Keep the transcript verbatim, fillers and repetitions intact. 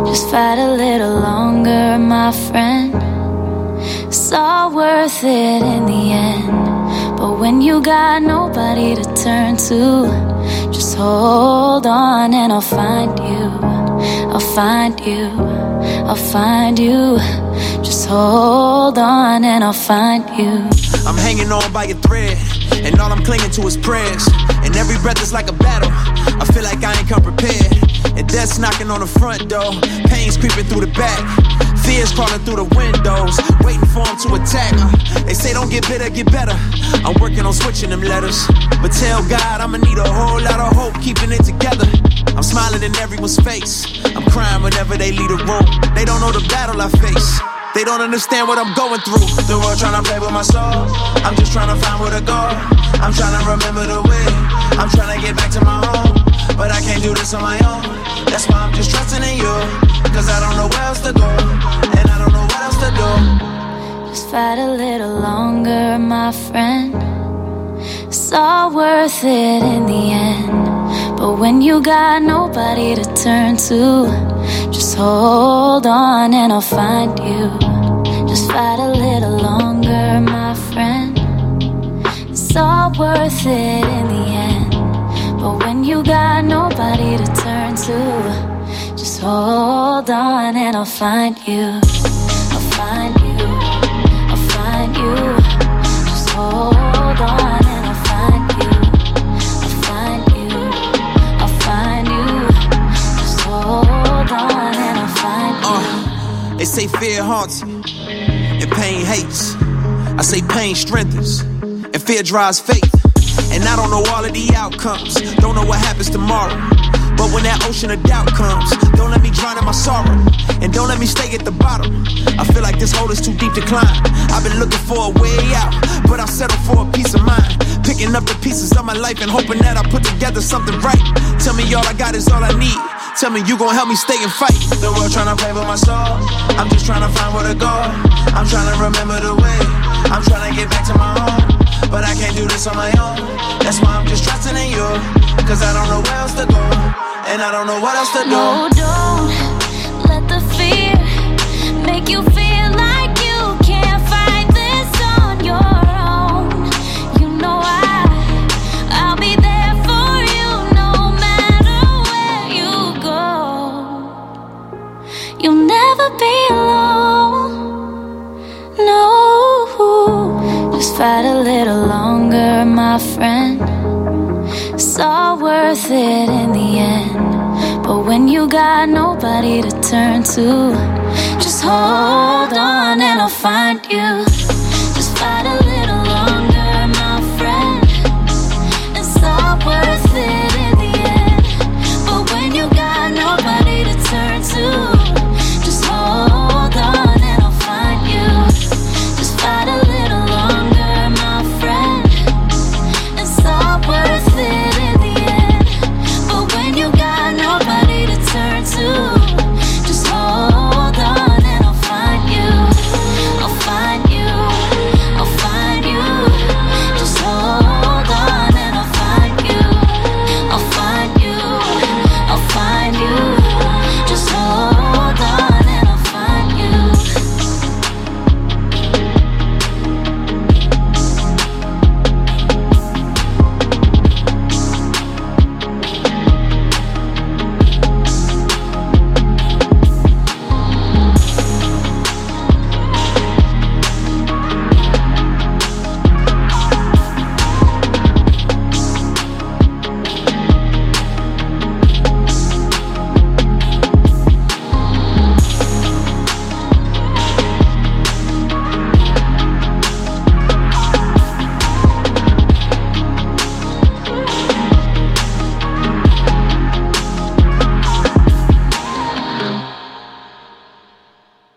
Just fight a little longer, my friend. It's all worth it in the end. But when you got nobody to turn to, just hold on and I'll find you. I'll find you. I'll find you. Just hold on and I'll find you. I'm hanging on by a thread, and all I'm clinging to is prayers. And every breath is like a battle. I feel like I ain't come prepared. And death's knocking on the front door. Pain's creeping through the back. Fears crawling through the windows, waiting for them to attack. They say don't get bitter, get better. I'm working on switching them letters. But tell God I'ma need a whole lot of hope keeping it together. I'm smiling in everyone's face. I'm crying whenever they leave the room. They don't know the battle I face. They don't understand what I'm going through. The world trying to play with my soul. I'm just trying to find where to go. I'm trying to remember the way. I'm trying to get back to my home. But I can't do this on my own. That's why I'm just trusting in you. Cause I don't know where else to go. And I don't know what else to do. Just fight a little longer, my friend. It's all worth it in the end. But when you got nobody to turn to, just hold on and I'll find you. Just fight a little longer, my friend. It's all worth it in the end. But when you got nobody to turn to, just hold on and I'll find you. I'll find you. I'll find you. Just hold on and I'll find you. I'll find you. I'll find you. Just hold on and I'll find you. Uh, they say fear haunts you and pain hates. I say pain strengthens and fear drives faith. And I don't know all of the outcomes, don't know what happens tomorrow. But when that ocean of doubt comes, don't let me drown in my sorrow. And don't let me stay at the bottom. I feel like this hole is too deep to climb. I've been looking for a way out, but I'll settle for a peace of mind. Picking up the pieces of my life and hoping that I put together something right. Tell me all I got is all I need. Tell me you gon' help me stay and fight. The world tryna play with my soul. I'm just tryna find where to go. I'm tryna remember the way. I'm tryna get back to my home. But I can't do this on my own. That's why I'm just trusting in you. Cause I don't know where else to go. And I don't know what else to do. No, don't let the fear make you feel like you can't fight this on your own. You know I, I'll be there for you no matter where you go. You'll never be alone. No, just fight a little longer, my friend. It's all worth it in the end. But when you got nobody to turn to, just hold on and I'll find you. Just fight a little longer, my friend. It's all worth